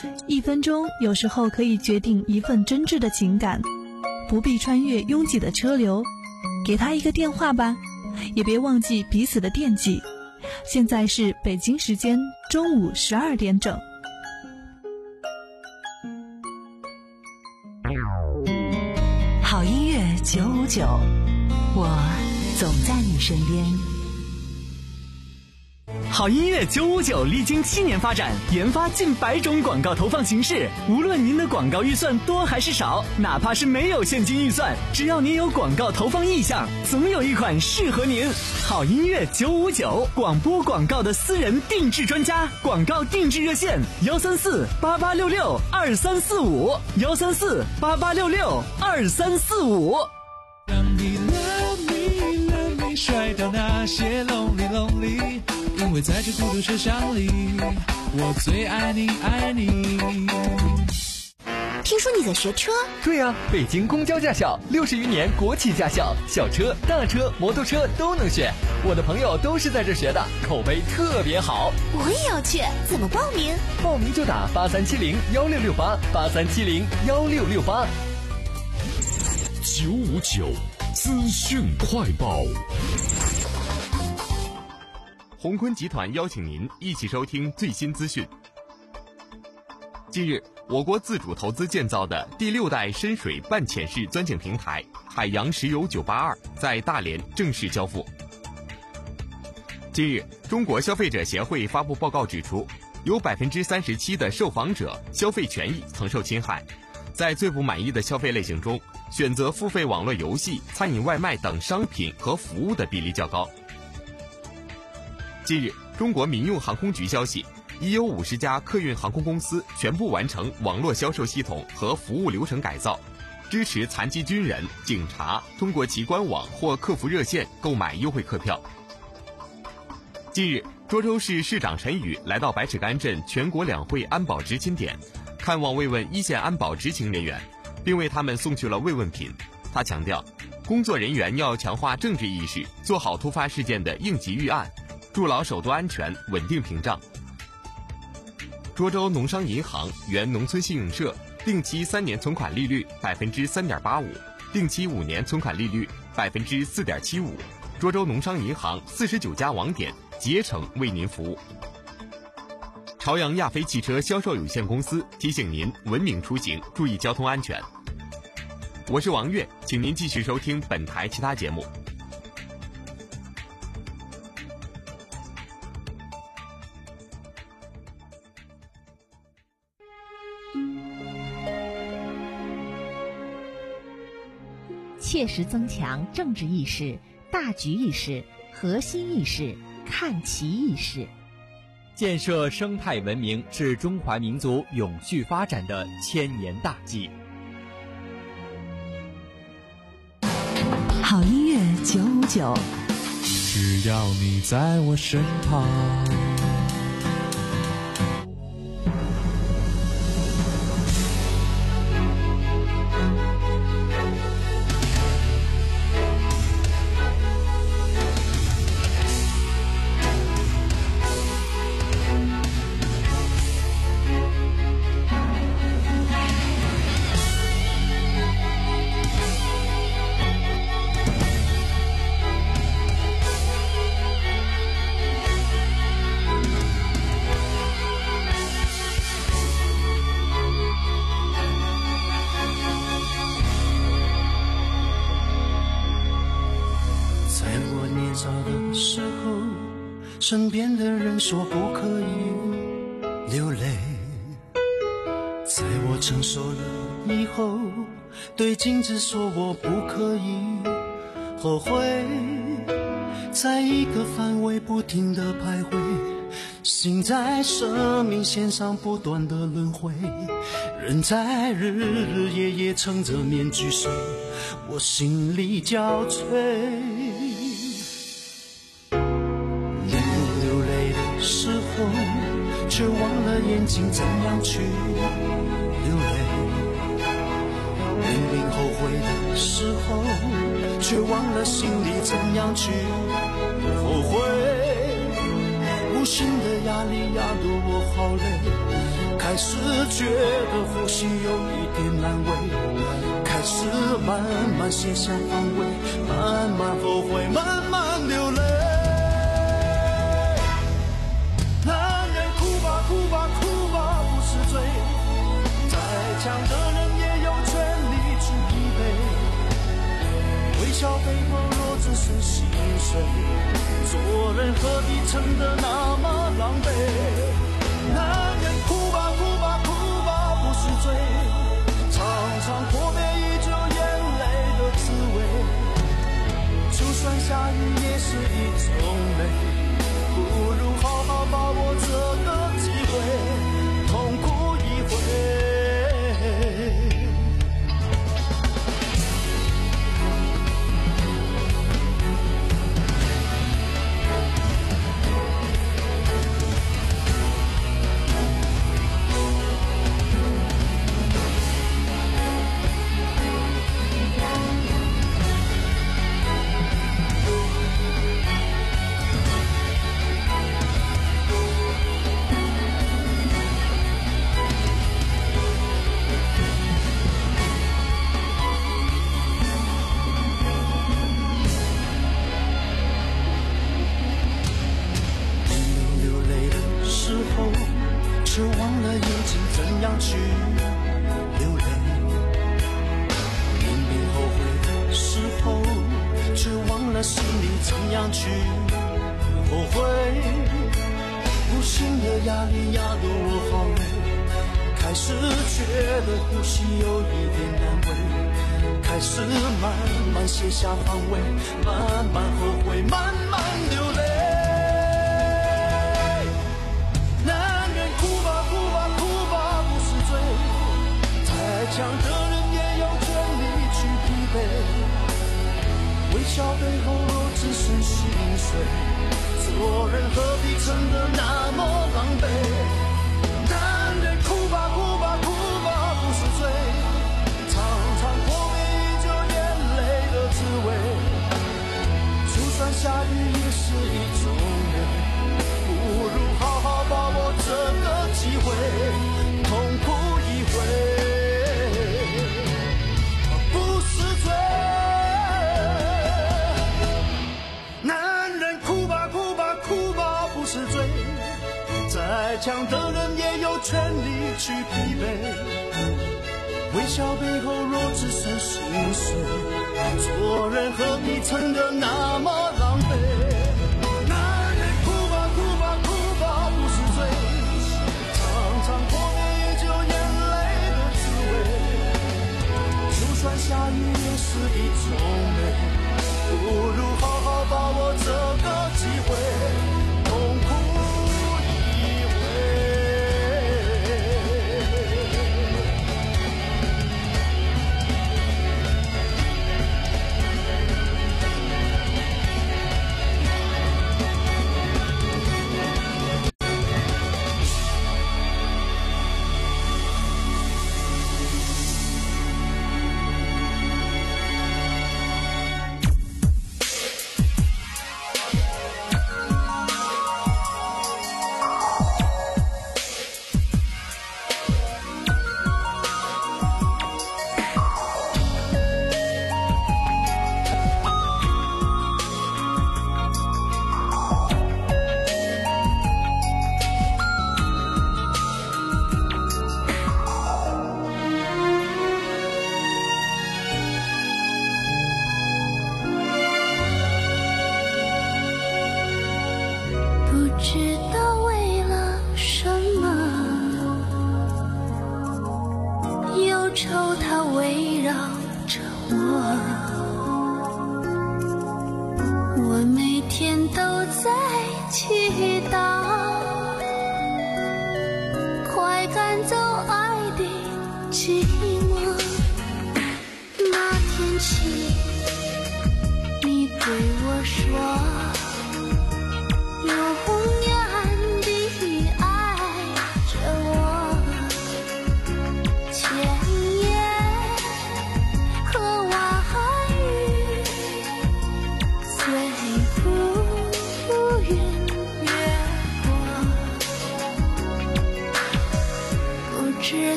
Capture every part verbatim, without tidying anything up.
一分钟有时候可以决定一份真挚的情感，不必穿越拥挤的车流，给他一个电话吧，也别忘记彼此的惦记。现在是北京时间中午十二点整。 好音乐九五九，我总在你身边。 好音乐九五九历经七年发展，研发近百种广告投放形式。无论您的广告预算多还是少，哪怕是没有现金预算，只要您有广告投放意向，总有一款适合您。好音乐九五九，广播广告的私人定制专家，广告定制热线幺三四八八六六二三四五幺三四八八六六二三四五。 让你 love me love me 甩掉那些 lonely lonely，因为在这孤独车厢里，我最爱你爱你。 听说你在学车？ 对呀、啊，北京公交驾校，六十余年国企驾校，小车、大车、摩托车都能选。我的朋友都是在这学的，口碑特别好。 我也要去，怎么报名？ 报名就打八三七零幺六六八八三七零幺六六八。 九五九资讯快报。 鸿坤集团邀请您一起收听最新资讯。近日，我国自主投资建造的第六代深水半潜式钻井平台海洋石油九八二在大连正式交付。近日，中国消费者协会发布报告指出，有 百分之三十七 的受访者消费权益曾受侵害。在最不满意的消费类型中，选择付费网络游戏、餐饮外卖等商品和服务的比例较高。近日，中国民用航空局消息，已有五十家客运航空公司全部完成网络销售系统和服务流程改造，支持残疾军人、警察通过其官网或客服热线购买优惠客票。近日，涿州市市长陈宇来到百尺竿镇全国两会安保执勤点，看望慰问一线安保执勤人员，并为他们送去了慰问品。他强调，工作人员要强化政治意识，做好突发事件的应急预案，筑牢首都安全稳定屏障。涿州农商银行原农村信用社定期三年存款利率百分之三点八五，定期五年存款利率百分之四点七五。涿州农商银行四十九家网点竭诚为您服务。朝阳亚飞汽车销售有限公司提醒您文明出行，注意交通安全。我是王悦，请您继续收听本台其他节目。 切实增强政治意识、大局意识、核心意识、看齐意识， 建设生态文明是中华民族永续发展的千年大计。 好音乐九五九， 只要你在我身旁。 身边的人说不可以流泪，在我成熟了以后，对镜子说我不可以后悔，在一个范围不停地徘徊，心在生命线上不断的轮回，人在日日夜夜撑着面具睡，我心里憔悴。时候却忘了眼睛怎样去流泪，明明后悔的时候却忘了心里怎样去后悔，无形的压力压得我好累， 开始觉得呼吸有一点难为，开始慢慢卸下防卫，慢慢后悔，慢慢流泪。男人哭吧哭吧哭吧不是罪，再强的人也有权利去疲惫，微笑背后若只剩心碎，做人何必撑得那么狼狈。男人哭吧哭吧哭吧不是罪，常常破灭依旧眼泪的滋味，就算下雨也是一种美，不如好好把握这个机会，痛哭一回。却忘了眼睛怎样去流泪，明明后悔的时候，却忘了心里怎样去后悔。无形的压力压得我好累，开始觉得呼吸有一点难为，开始慢慢卸下防卫，慢慢后悔，慢慢流泪。强的人也有权利去疲惫，微笑背后若只剩心碎，做人何必撑得那么狼狈。男人哭吧哭吧哭吧不是罪，常常破灭依旧眼泪的滋味，就算下雨也是一种美，不如好好把握这个机会，痛哭一回。再强的人也有权利去疲惫，微笑背后若只剩心碎，做人何必撑得那么狼狈。男人哭吧哭吧哭吧不是罪，常常破灭依旧眼泪的滋味，就算下雨也是一种美，不如好好把握这个机会，痛哭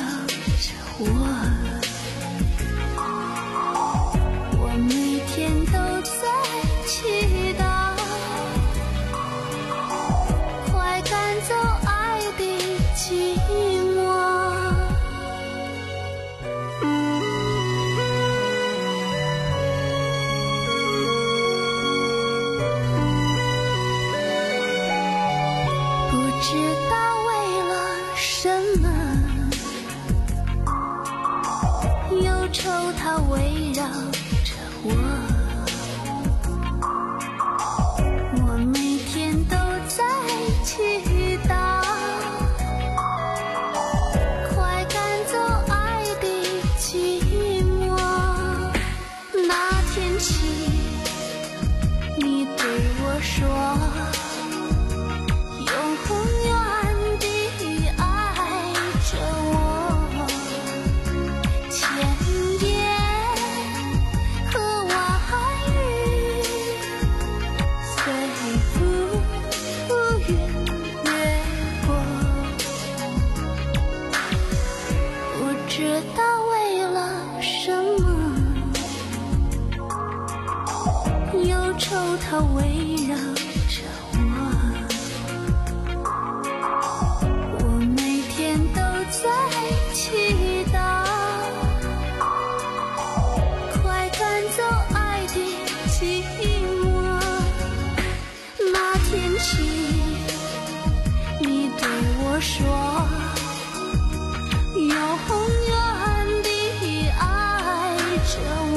着我，我每天都在祈祷，快赶走爱的寂寞。不知道为了什么，忧愁它围绕着我，我每天都在祈祷，快赶走爱的寂寞。那天起，你对我说，永远地爱着我，千言和万语随浮云掠过，不知道为了什么，忧愁它围绕着我，我每天都在祈祷，快赶走爱的寂寞。那天起，你对我说，永远地爱着我，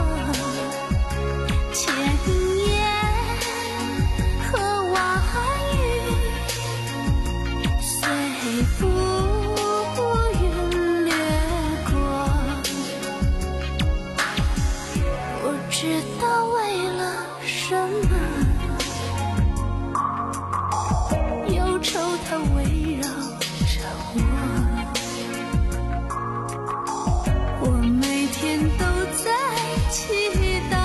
千言和万语随浮云掠过，不知道为了什么，忧愁它围绕着我，我每天都在祈祷，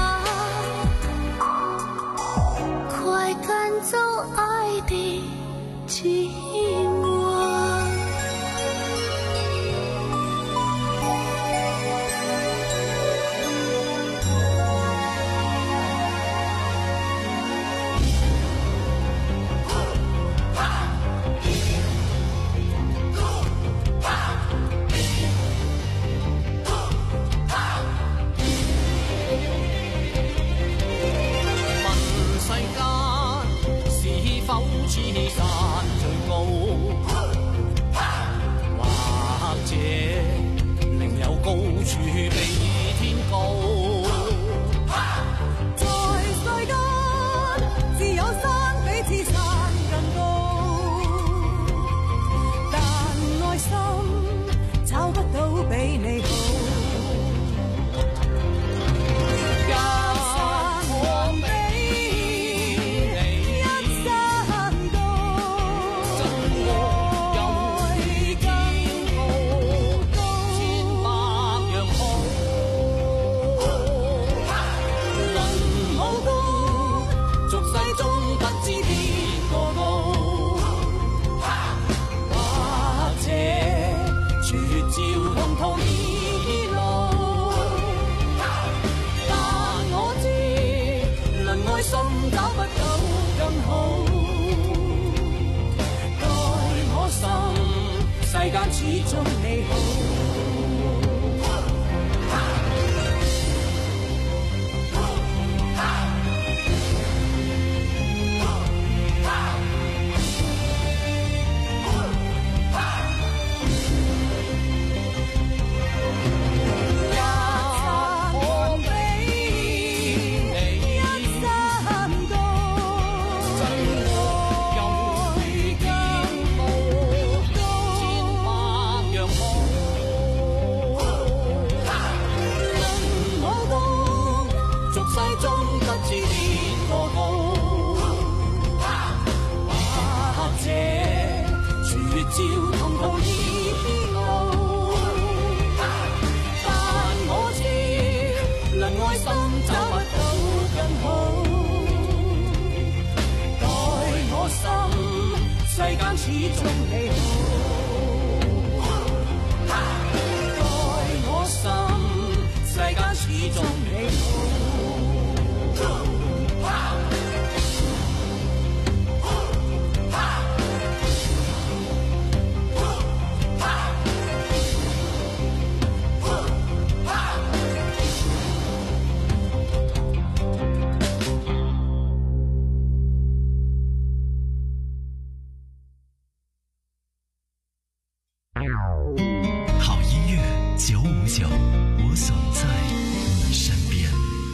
快赶走爱的寂寞。 世間始終你好。照同途異路，但我知能愛心找不到更好，待我心世間始終你好。 五九，我总在你身边。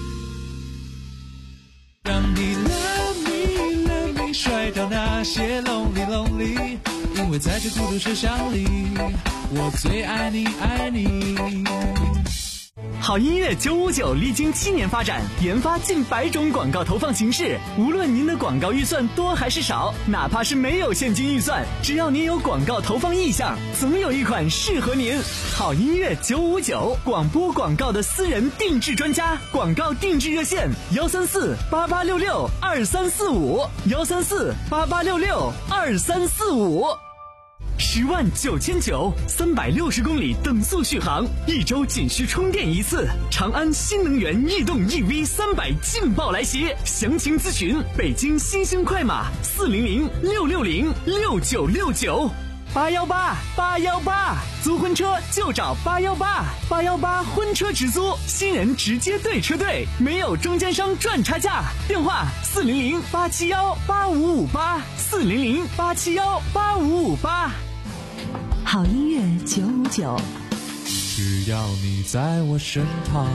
让你 love me love me 甩掉那些 lonely lonely， 因为在这孤独车厢里，我最爱你爱你。 好音乐九五九历经七年发展，研发近百种广告投放形式。无论您的广告预算多还是少，哪怕是没有现金预算，只要您有广告投放意向，总有一款适合您。好音乐九五九，广播广告的私人定制专家，广告定制热线幺三四八八六六二三四五幺三四八八六六二三四五。十万九千九，三百六十公里等速续航，一周仅需充电一次。长安新能源逸动 E V 三百劲爆来袭，详情咨询北京新兴快马四零零六六零六九六九。八幺八八幺八，租婚车就找八幺八八幺八婚车直租，新人直接对车队，没有中间商赚差价。电话四零零八七幺八五五八四零零八七幺八五五八。 好音乐九五九， 只要你在我身旁。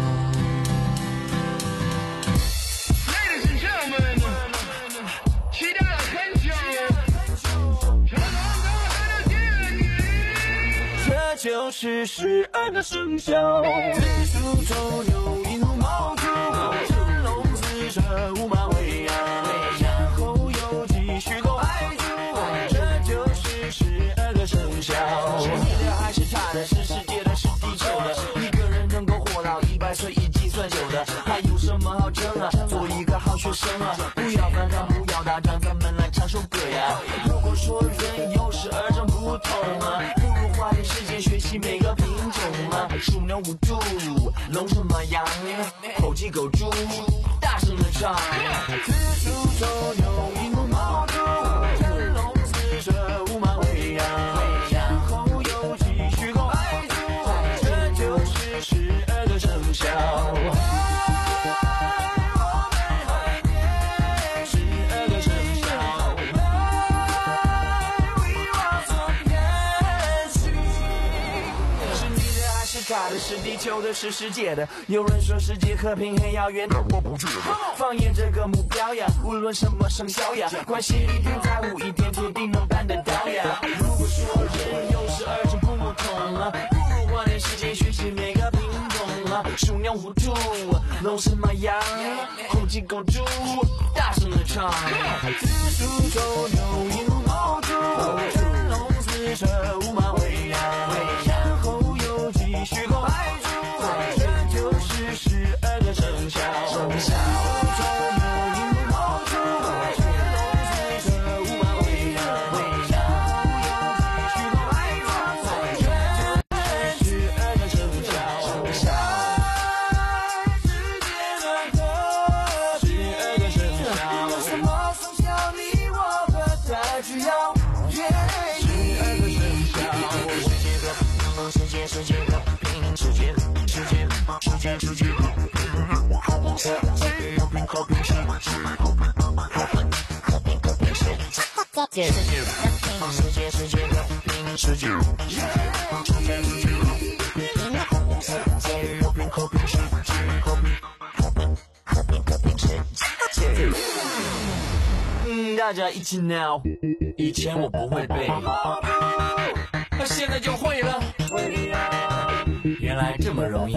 Ladies and gentlemen， 期待了很久，成龙哥的电影。这就是十二个生肖，子鼠丑牛寅虎卯兔，辰龙巳蛇午马未羊，然后有鸡戌狗亥猪，这就是十二个生肖。是你的还是他的？是世界的，是地球的？一个人能够活到一百岁，以计算久的，还有什么好争啊？做一个好学生啊，不要反抗，不要打仗，咱们来唱首歌呀。如果说人有十二种不同啊，不如花点时间学习每个品种啊。鼠牛虎兔，龙什么羊，猴鸡狗猪，大声的唱。子鼠丑牛寅虎卯兔，辰龙巳蛇午马未羊，然后有鸡戌狗亥猪，这就是十二个生肖。他的是地球的，是世界的。有人说世界和平很遥远，但我不觉得。放眼这个目标呀，无论什么生肖呀，关心一点，在乎一点，铁定能办得到呀。如果说人有十二种不同啊，不如花点时间学习每个品种啊。鼠牛虎兔，龙什么羊，猴鸡狗猪，大声的唱。子鼠丑牛寅虎卯兔，辰龙巳蛇午马未羊，然后有鸡戌狗亥猪，这就是十二个生肖。生肖丑牛寅虎卯兔，辰龙巳蛇午马未羊，然后有鸡戌狗亥猪，这就是十二个生肖。生肖世界的歌，十二个生肖，什么生肖你我不太需要。十二个生肖，世界世界和平，世界世界世界世界和平，世界和平和平世界和平和平和平世界，世界世界世界和平世界，世界世界世界和平，世界和平和平世界和平和平和平和平世界。嗯，大家一起 now， 以前我不会背，那现在就会了。原来这么容易，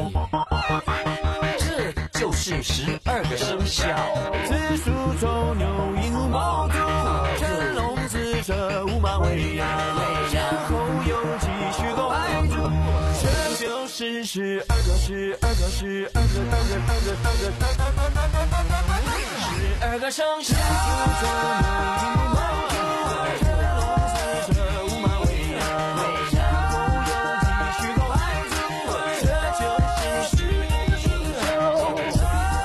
这就是十二个生肖：子鼠丑牛寅虎卯兔，辰龙巳蛇午马未羊，然后有鸡戌狗亥猪，这就是十二个十二个十二个二个二个二个二个十二个生肖。子鼠丑牛寅虎卯兔，辰龙巳蛇午马未羊，然后有鸡戌狗亥猪，这就是十二个生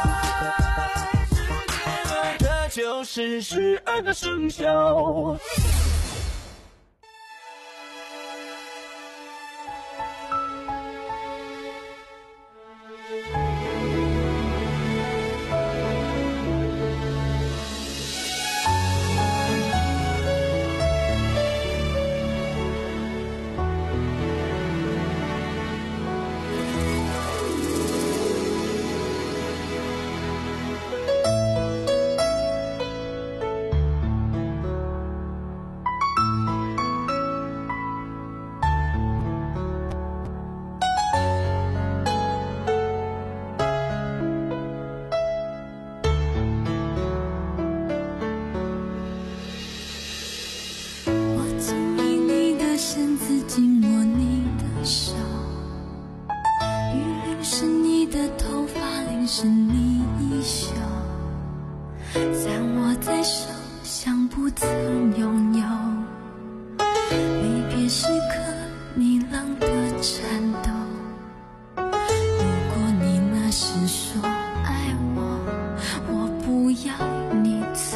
肖。这就是十二个生肖。 是你衣袖，散握在手，像不曾拥有。离别时刻，你冷的颤抖。如果你那时说爱我，我不要你走。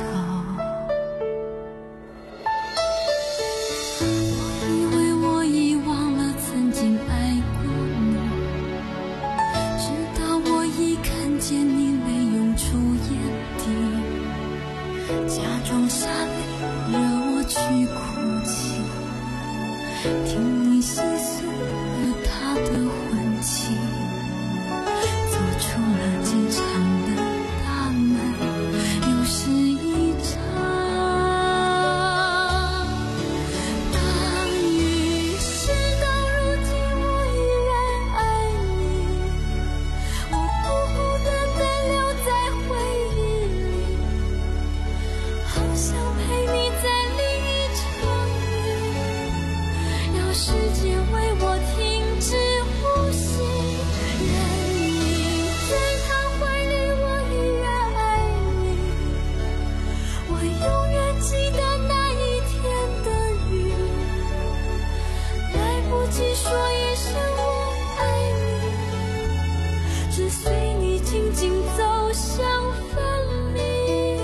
我以为我遗忘了曾经爱过你，直到我一看见你泪涌出眼底，假装傻泪惹我去哭泣，听你细诉了他的魂情，走出了机场的大门，又是一场。当于事到如今，我依然爱你，我孤孤单单留在回忆里，好想陪你在另一场雨，要时间为我停止呼吸，任你在他怀里，我依然爱你，我永远记得那一天的雨，来不及说一声我爱你，只随你静静走向分离。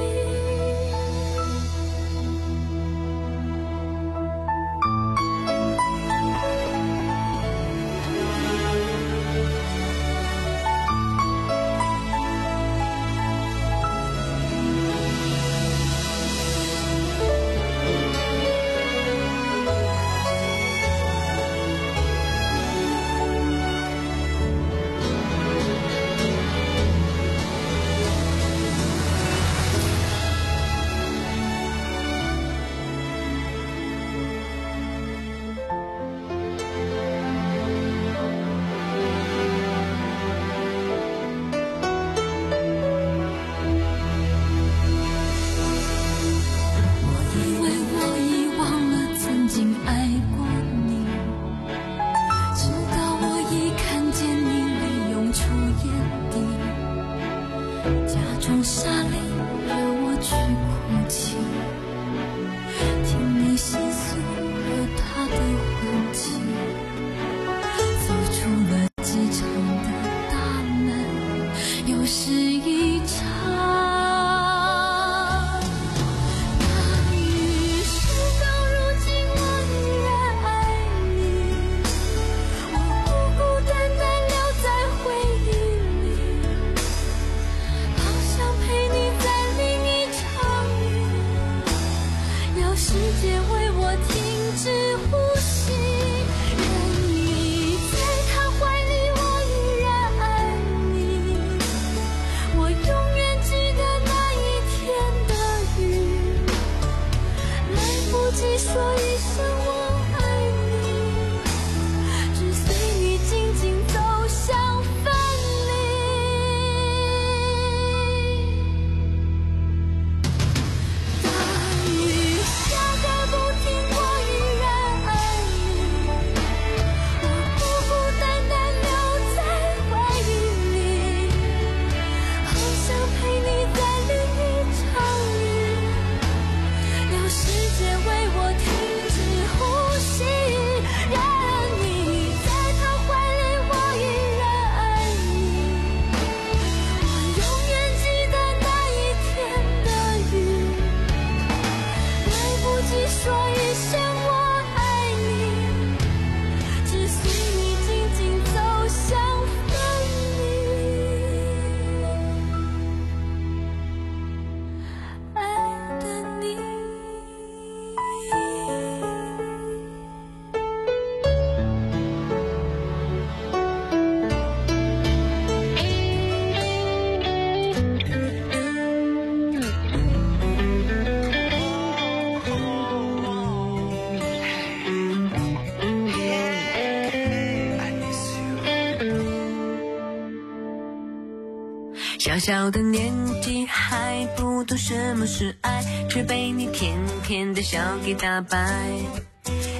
小小的年纪还不懂什么是爱，却被你甜甜的笑给打败。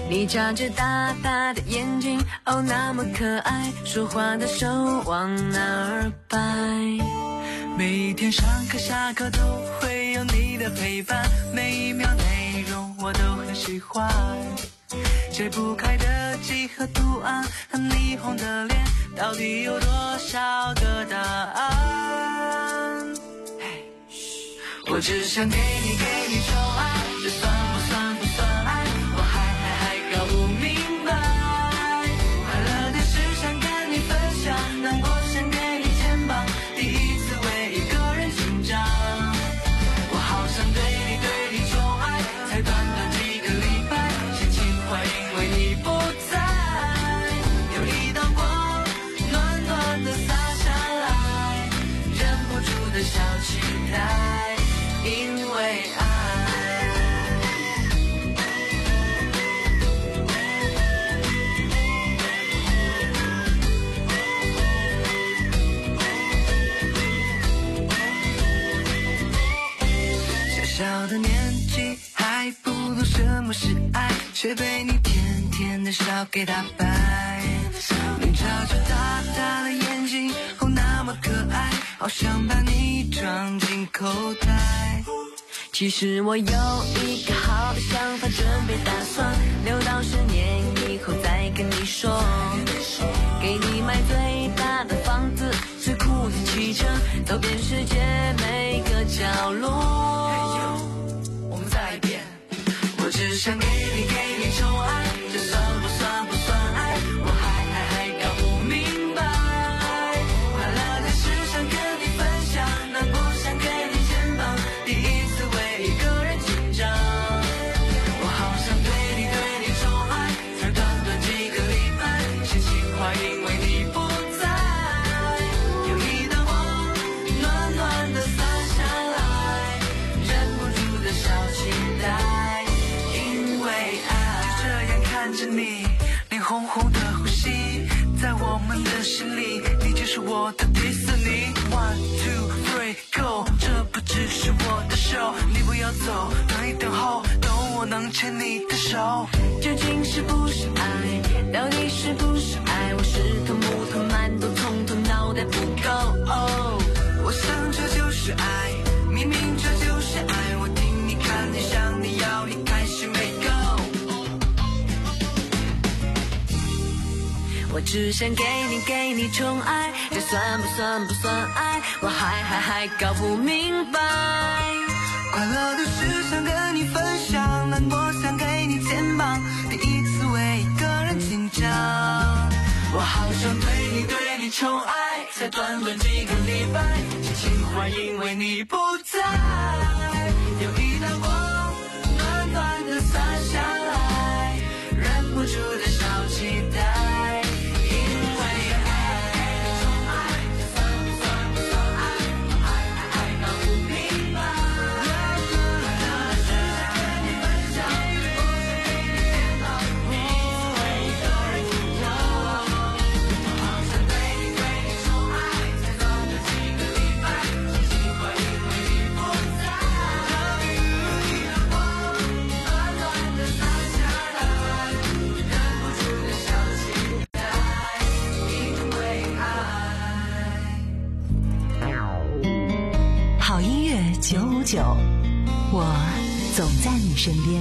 你眨着大大的眼睛，哦，那么可爱，说话的手往哪儿摆？ 每一天上课下课都会有你的陪伴，每一秒内容我都很喜欢。解不开的几何图案和霓虹的脸，到底有多少个答案？我只想给你给你宠爱，这算不算不算爱？我还还还搞不明白。快乐的事想跟你分享，难过想给你肩膀，第一次为一个人紧张。我好想对你对你宠爱，才短短几个礼拜，些情怀因为你不在，有一道光暖暖的洒下来，忍不住的小期待。因为爱，小小的年纪还不懂什么是爱，却被你甜甜的笑给打败。你眨着大大的眼睛，哦，那么可爱，好想把你装进口袋。 其实我有一个好的想法，准备打算留到十年以后再跟你说，给你买最大的房子，最酷的汽车，走遍世界每个角落。 我们再一遍，我只想给你给你宠爱，这算不算不算爱？我还还还搞不明白。快乐的事想跟你分享，难过想给你肩膀，第一次为一个人紧张。我好想对你对你宠爱，才短短几个礼拜，些情怀因为你不在，有一道光暖暖的洒下来，忍不住的小期待。因为爱，就这样看着你，脸红红的呼吸，在我们的心里，你就是我的迪士尼。One two three go， 这不只是我的show，你不要走，等一等候，等我能牵你的手。 究竟是不是爱？到底是不是爱？我是头木头馒头，从头脑袋不够。哦， 我想这就是爱，明明这就是爱，我听你看你想你要你开心没够。 我只想给你给你宠爱，这算不算不算爱？我还还还搞不明白。 快乐的事想跟你分享，难过想给你肩膀，第一次为一个人紧张。我好想对你对你宠爱，才短短几个礼拜，些情怀因为你不在，有一道光暖暖的洒下来，忍不住的小期待。 九五九，我总在你身边。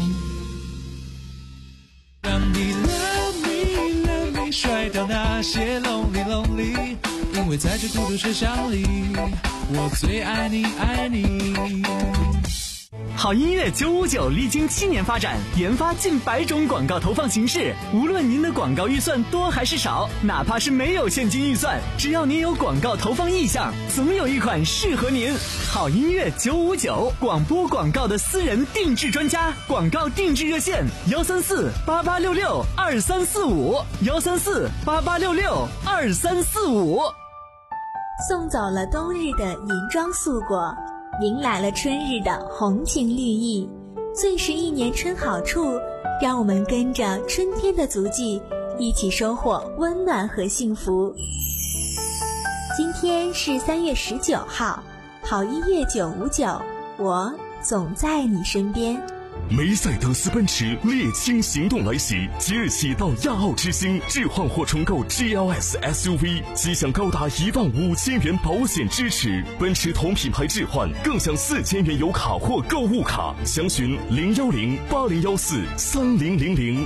让你 love me love me 甩掉那些 lonely lonely， 因为在这孤独车厢里，我最爱你爱你。 好音乐九五九历经七年发展，研发近百种广告投放形式。无论您的广告预算多还是少，哪怕是没有现金预算，只要您有广告投放意向，总有一款适合您。好音乐九五九，广播广告的私人定制专家，广告定制热线：幺三四八八六六二三四五，幺三四八八六六二三四五。 送走了冬日的银装素裹，迎来了春日的红情绿意，最是一年春好处，让我们跟着春天的足迹，一起收获温暖和幸福。今天是三月十九号，好音乐九五九，我总在你身边。 梅赛德斯奔驰猎青行动来袭，即日起到亚奥之星置换或重购 G L S S U V， 即享高达一万五千元保险支持。奔驰同品牌置换更享四千元油卡或购物卡。详询零幺零八零幺四三零零零。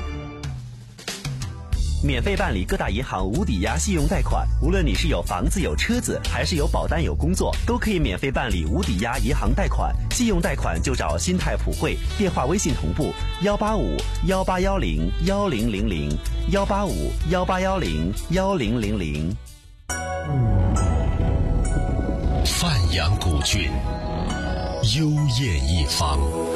免费办理各大银行无抵押信用贷款，无论你是有房子有车子，还是有保单有工作，都可以免费办理无抵押银行贷款。信用贷款就找新泰普惠，电话微信同步幺八五幺八幺零幺零零零幺八五幺八幺零幺零零零。 范阳古郡，幽艳一方，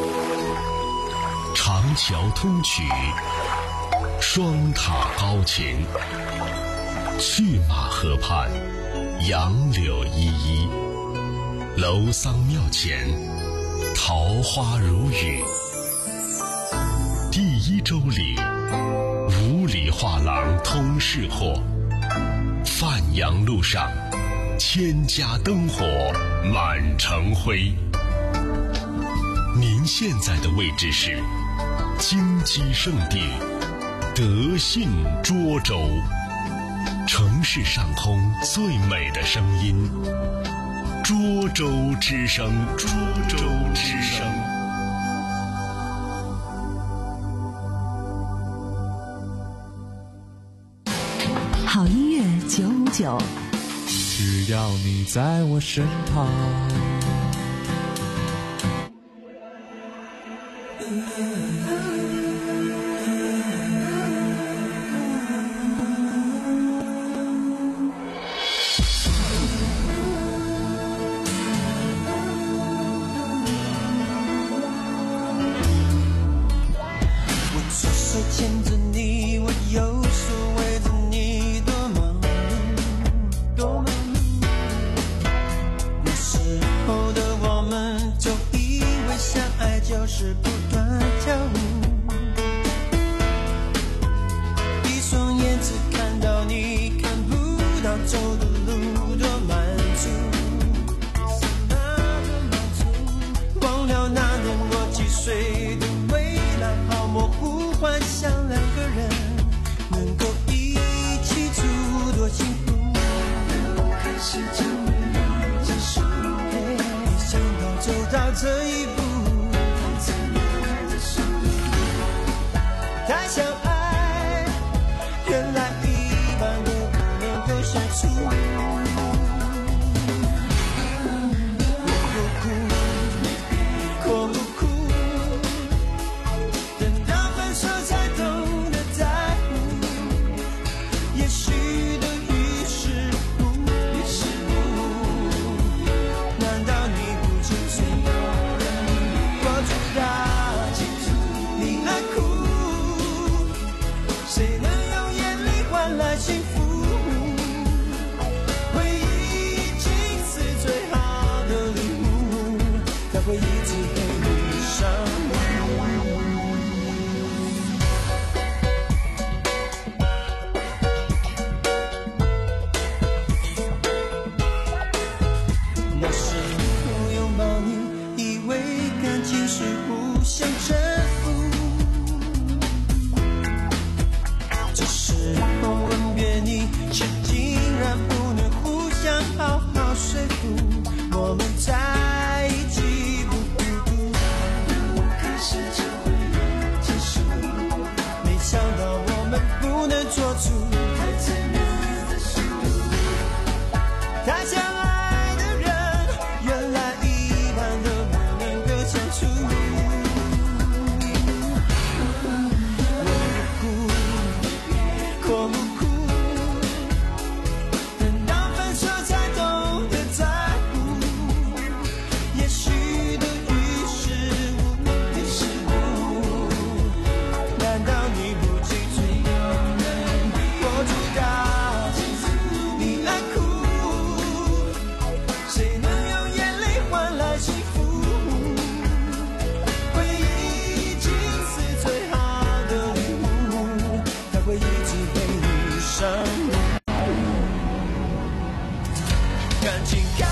长桥通衢，双塔高擎，去马河畔，杨柳依依，楼桑庙前，桃花如雨。第一周里，五里画廊通市货，范阳路上，千家灯火满城辉。您现在的位置是金鸡圣地德信涿州，城市上空最美的声音，涿州之声，涿州之声。 好音乐九五九， 只要你在我身旁。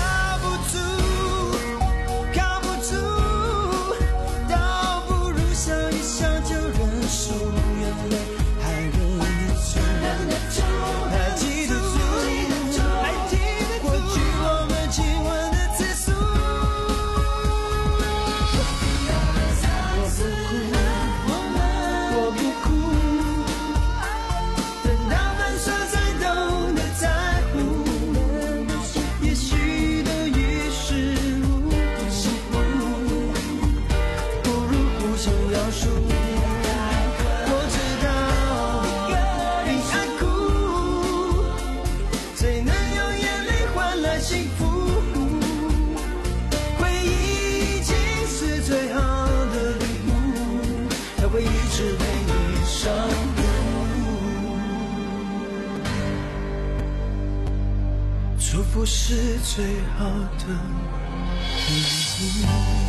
靠不住，靠不住，倒不如相幸福。回忆已经是最好的礼物，它会一直陪你上路。祝福是最好的礼物。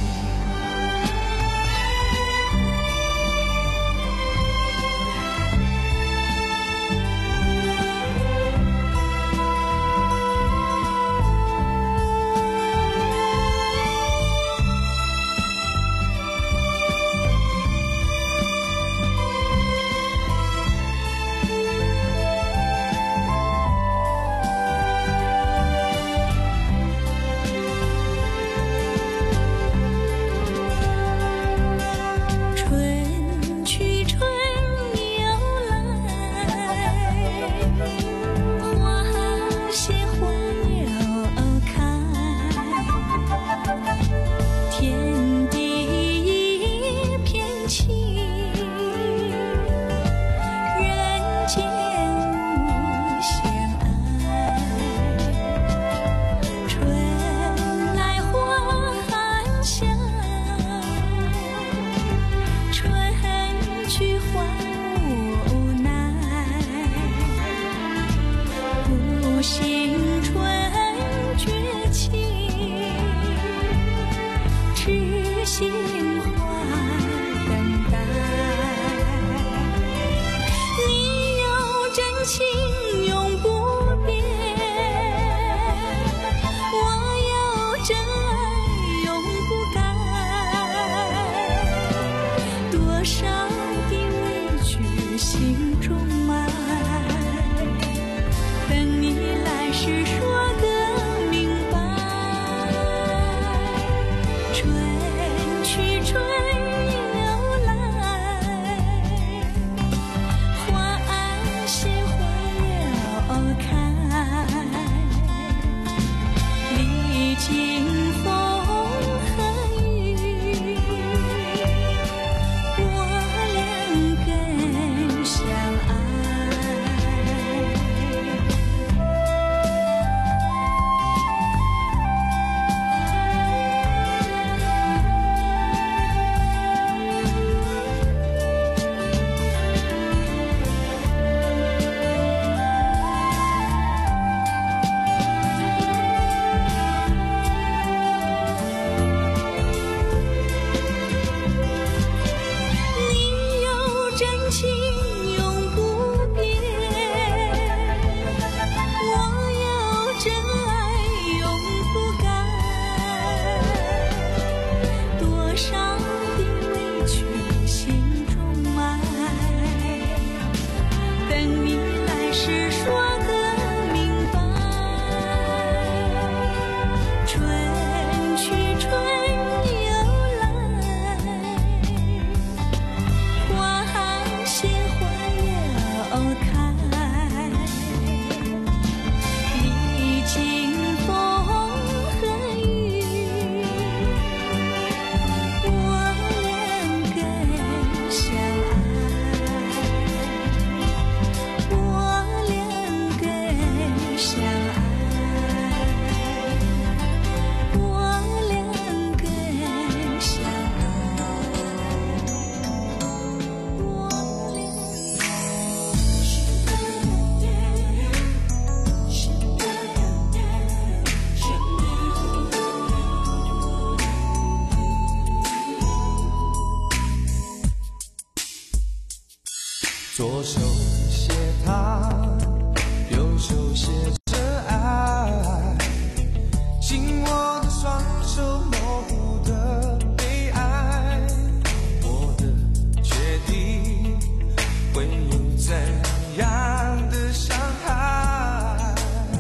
左手写他，右手写着爱，紧握的双手模糊的悲哀，我的决定会有怎样的伤害？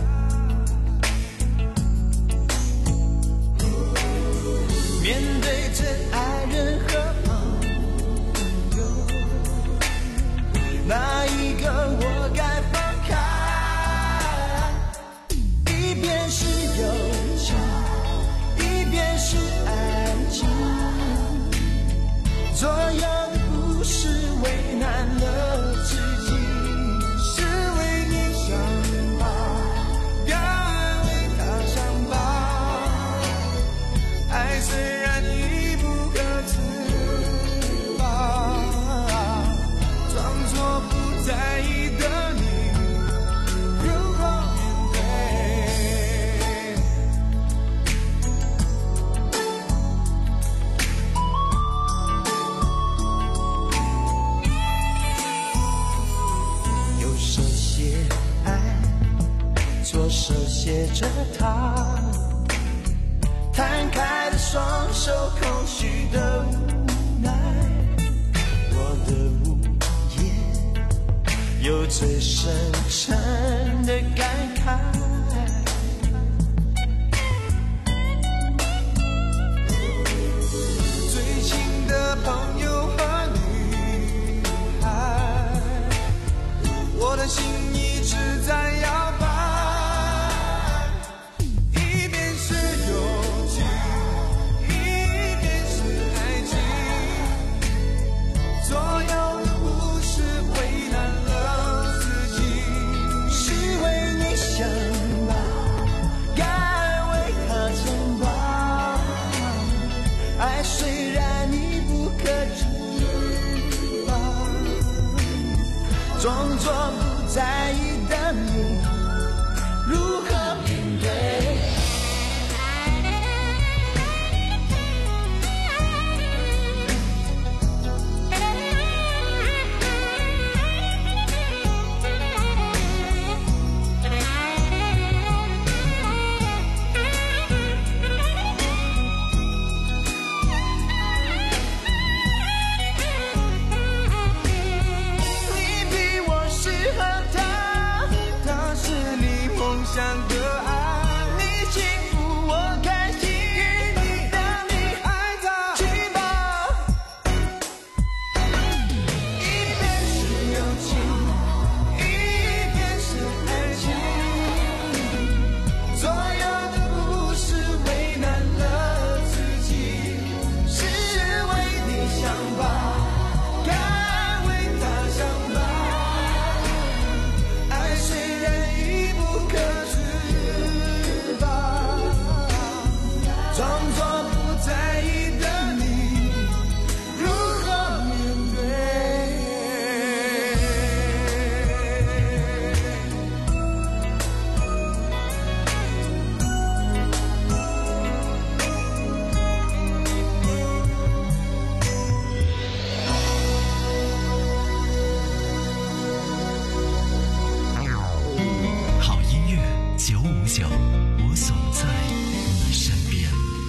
面对真爱人和朋友，那一我手写着它，摊开的双手，空虚的无奈，我的无言有最深沉的感慨。最亲的朋友和女孩，我的心一直在摇摆，一边是友情，一边是爱情，所有的故事为难了自己，是为你想吧，该为他撑吧，爱虽然你不可知吧，装作不在意的你如何面对？你比我适合他，他是你梦想的爱，你幸福我开心，让你爱他去吧。一边是友情，一边是爱情，所有的故事为难了自己，是为你想吧，该为他想吧，爱虽然已不可知吧，装作不在意的你如何面对？ 好音乐九五九，我总在你身边。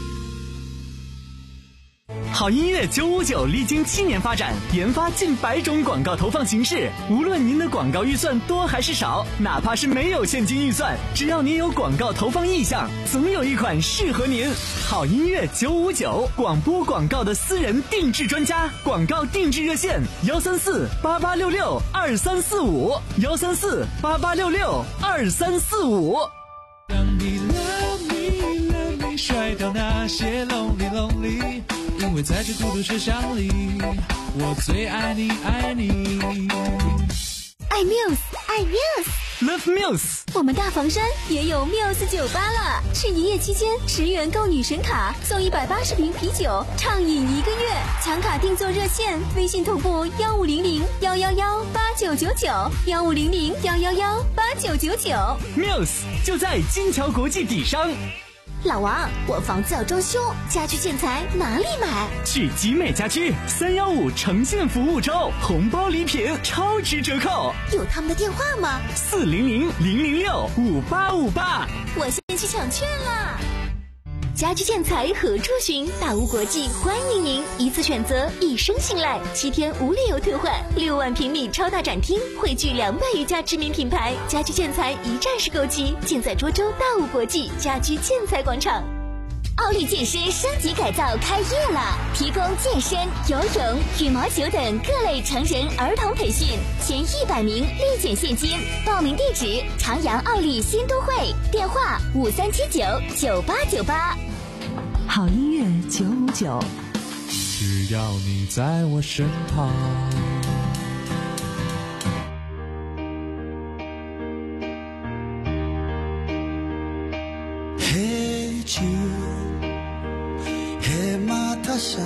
好音乐九五九历经七年发展，研发近百种广告投放形式。无论您的广告预算多还是少，哪怕是没有现金预算，只要您有广告投放意向，总有一款适合您。好音乐九五九，广播广告的私人定制专家，广告定制热线：幺三四八八六六二三四五，幺三四八八六六二三四五。 让你 love me love me 甩掉那些 lonely lonely， 因为在这孤独车厢里，我最爱你爱你。 爱 Muse， 爱 Muse，Love Muse。 我们大房山也有 Muse 酒吧了，是一夜期间十元购女神卡，送一百八十瓶啤酒，畅饮一个月。抢卡定做热线，微信同步幺五零零幺幺幺八九九九，幺五零零幺幺幺八九九九。 Muse 就在金桥国际底商。 老王，我房子要装修，家居建材哪里买？ 去集美家居，三幺五呈现服务周，红包礼品超值折扣。 有他们的电话吗？ 四零零零零六五八五八。 我先去抢券啦！家居建材何处寻？大屋国际欢迎您，一次选择，一生信赖，七天无理由退换，六万平米超大展厅，汇聚两百余家知名品牌，家居建材一站式购机，尽在涿州大屋国际家居建材广场。奥利健身升级改造开业了，提供健身、游泳、羽毛球等各类成人儿童培训，前一百名立减现金。报名地址：长阳奥利新都会，电话五三七九九八九八。 好音乐九五九， 只要你在我身旁。 嘿啾，嘿马塔夏，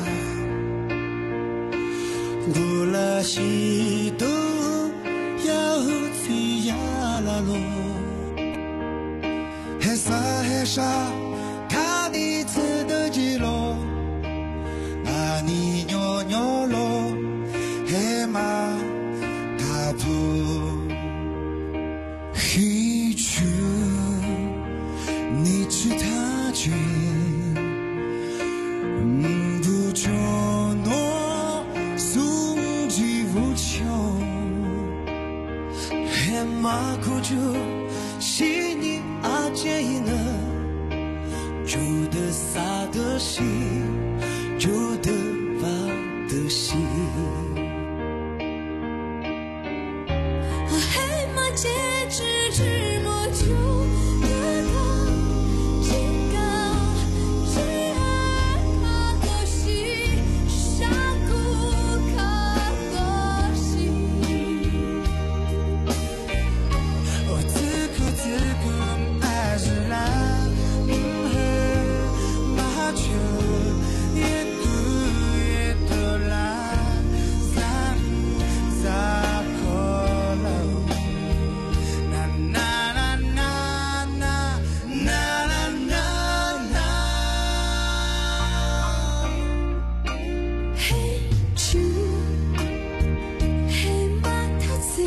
古拉西多呀乌西呀拉罗，嘿沙嘿沙。他的词的记录，那你牛牛罗，黑马他不，黑球。 次踏进不着诺送机无穷黑马苦就是你阿姐呢就得撒的心就得发的心黑马戒指之我就得到警告只爱他的心傻苦他的心我此刻此刻爱是来马车也不也得来咱咱可能那那那那那那那嘿就嘿马他自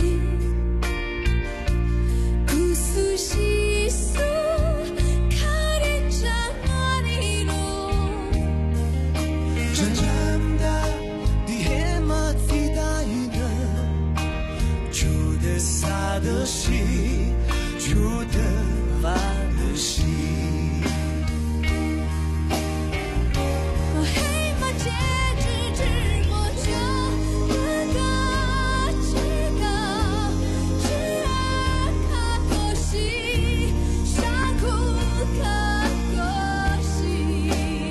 故事细数看你长啊你路真正的的黑马最大一个就得撒的心就得发的心黑马戒指之我就得到知道只爱他的心傻苦他的心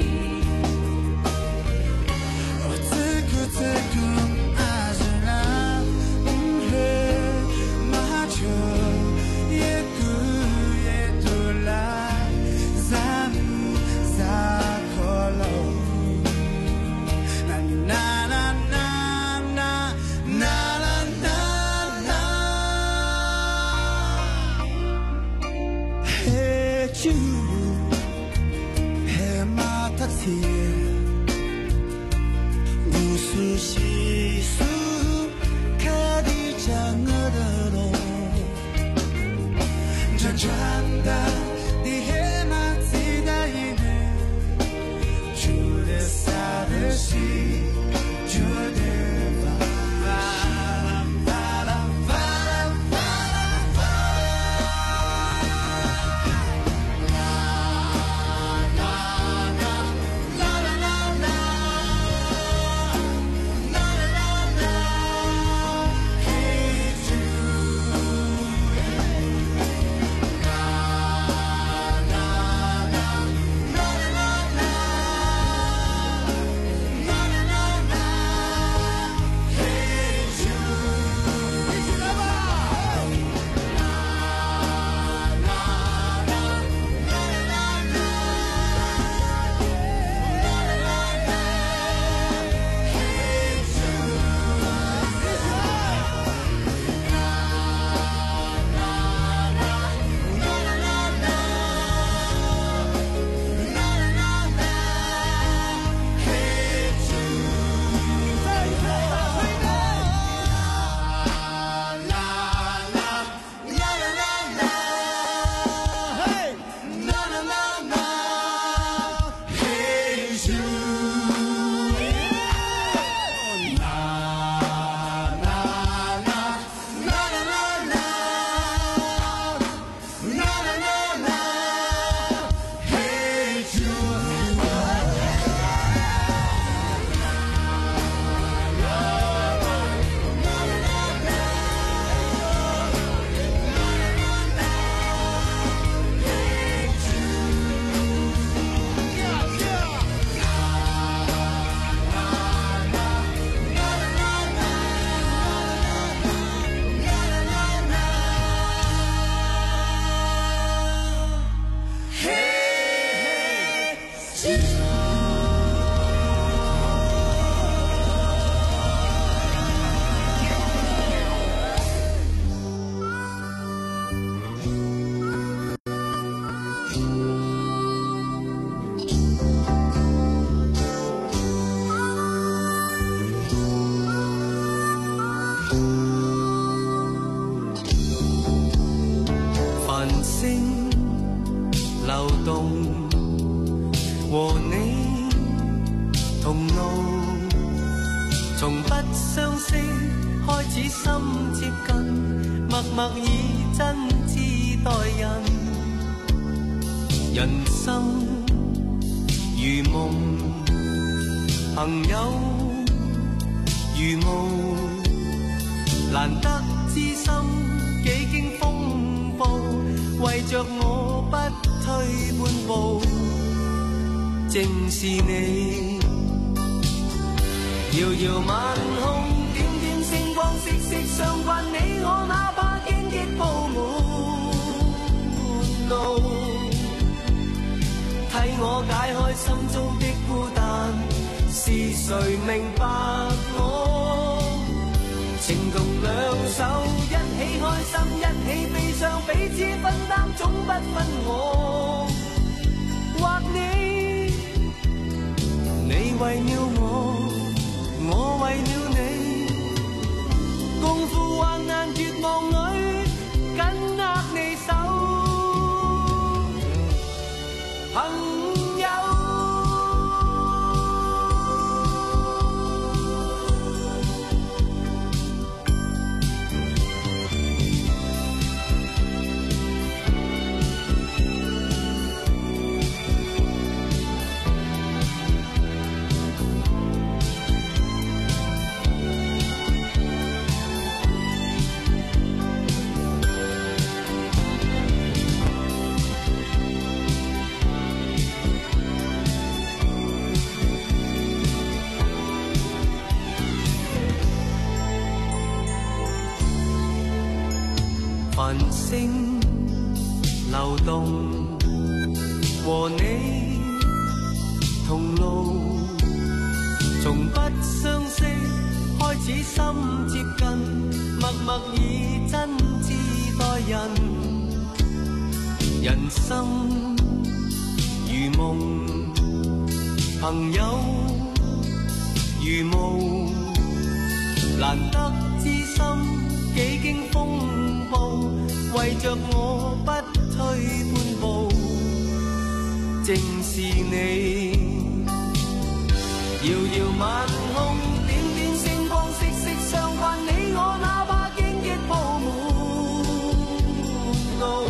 我此刻此刻爱是那黑马车也不也得来咱咱可能那那那那那那那那嘿就嘿马他贴无数细数看你讲的路真正的的黑马最大一点就得撒的心就得发发发发流動，和你同路，從不相識開始心接近，默默以真摯待人。人生如夢，朋友如霧，難得知心幾經風暴，為着我不退半步，正是你。遙遙晚空，點點星光，息息相關，你我哪怕荊棘布滿路，替我解開心中的孤單，是誰明白我？情同兩手，一起開心，一起悲傷，彼此分擔，總不分我或你。你為了我，我為了你，共赴患難絕望裏，緊握你手，朋友。繁星流動，和你同路，從不相識開始心接近，默默以真摯待人。人生如夢，朋友如霧，難得知心幾經風暴，為着我不退半步，正是你。遙遙晚空，點點星光，息息相關，你我哪怕荊棘布滿路，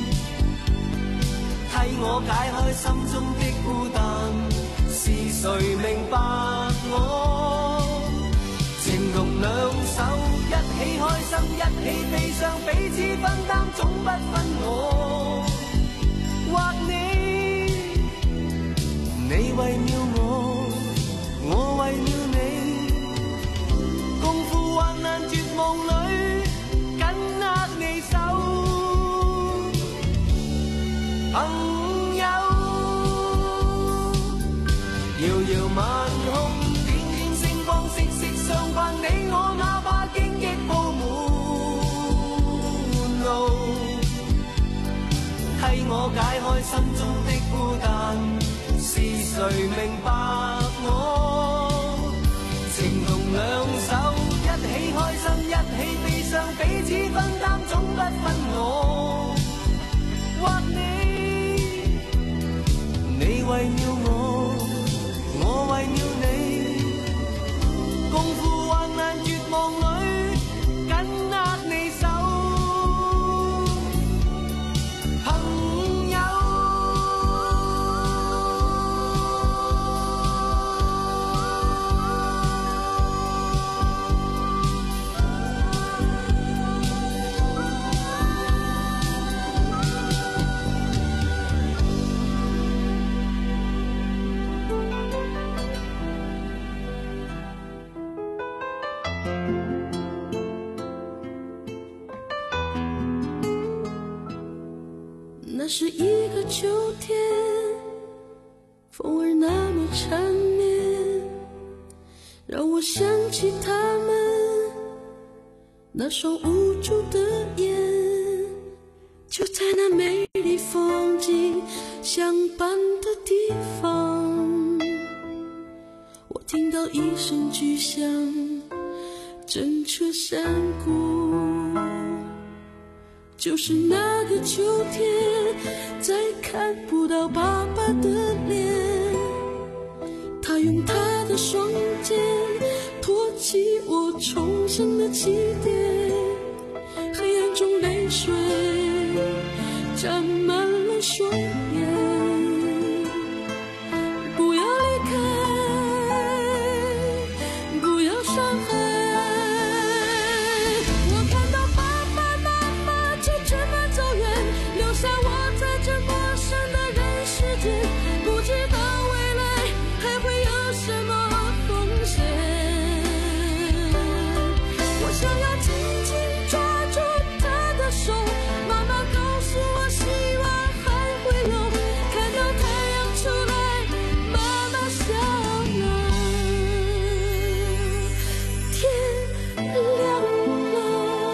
替我解開心中的孤單，是誰明白我？情同兩手，一起開心，一起悲傷，彼此分擔，總不分我或你。你為了我，我為了你，共赴患難絕望裏，緊握你手，朋友。遙遙晚空，點點星光，息息相關，你我哪怕荊棘布滿路，替我解開心中的孤單，是誰明白我？情同兩手，一起開心，一起悲傷，彼此分擔，總不分我或你。你為了我，我為了你，共赴患難絕望裏，緊握你手，朋友。 那是一个秋天，风儿那么缠绵，让我想起他们那双无助的眼。就在那美丽风景相伴的地方，我听到一声巨响，震彻山谷。就是那个秋天，在看看不到爸爸的脸，他用他的双肩托起我重生的起点，黑暗中泪水沾满了双眼，不要离开，不要伤害，我看到爸爸妈妈就这么走远，留下我在这陌生的人世间，不知道未来还会有什么风险，我想要紧紧抓住他的手，妈妈告诉我希望还会有，看到太阳出来，妈妈笑了，天亮了。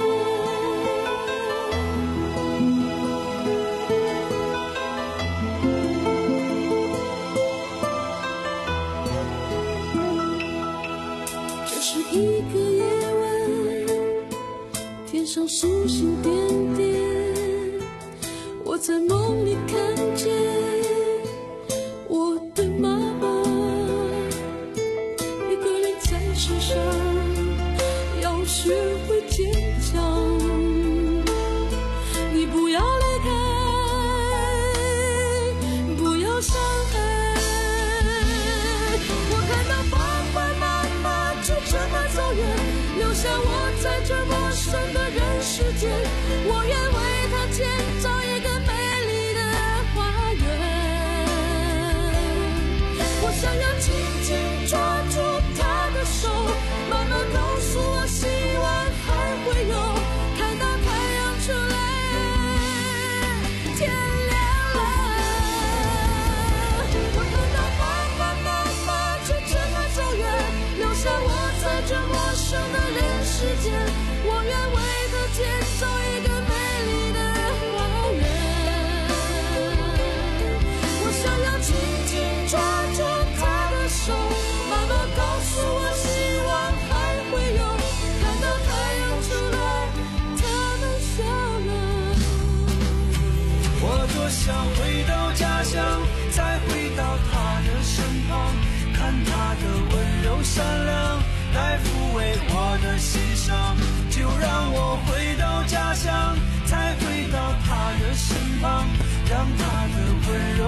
这是一个夜晚，天上星星点点，我在梦里看见我的妈妈，一个人在世上要学会坚强，你不要离开，不要伤害，我看到爸爸妈妈就这么走远，留下我在这陌生的人世间，我愿为他建造一个美丽的花园，我想要紧紧抓住他的手，妈妈告诉我希望还会有，看到太阳出来，天亮了，我看到爸爸妈妈就这么走远，留下我在这陌生的人世间，我愿为他建造一个美丽的花园，我想要紧紧抓住他的手，妈妈告诉我希望还会有，看到太阳出来，他们笑了。 我多想回到家乡，再回到他的身旁，看他的温柔善良，来抚慰我的心伤。